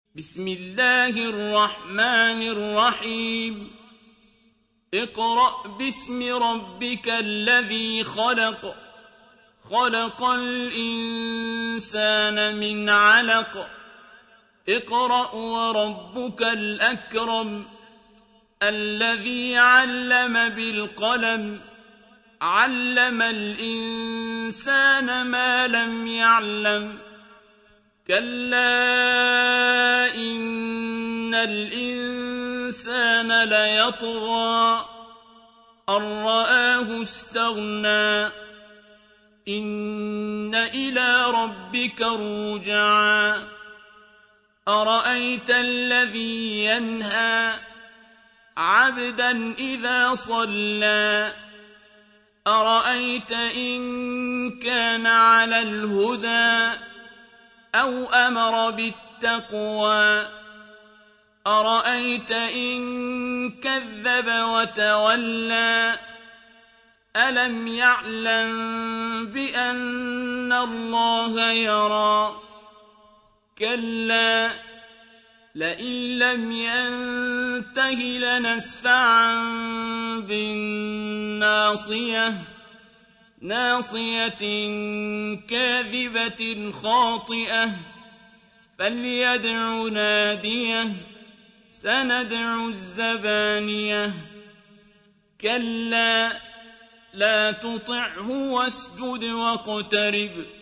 بسم الله الرحمن الرحيم اقرأ باسم ربك الذي خلق خلق الإنسان من علق اقرأ وربك الأكرم الذي علم بالقلم علم الإنسان ما لم يعلم كلا إن الإنسان ليطغى أن رآه استغنى إن إلى ربك الرجعى أرأيت الذي ينهى عبدا إذا صلى أرأيت إن كان على الهدى أو أمر بالتقوى أرأيت إن كذب وتولى ألم يعلم بأن الله يرى كلا لئن لم ينته لنسفعا بالناصية ناصية كاذبة خاطئة فليدع ناديه سندع الزبانية كلا لا تطعه واسجد واقترب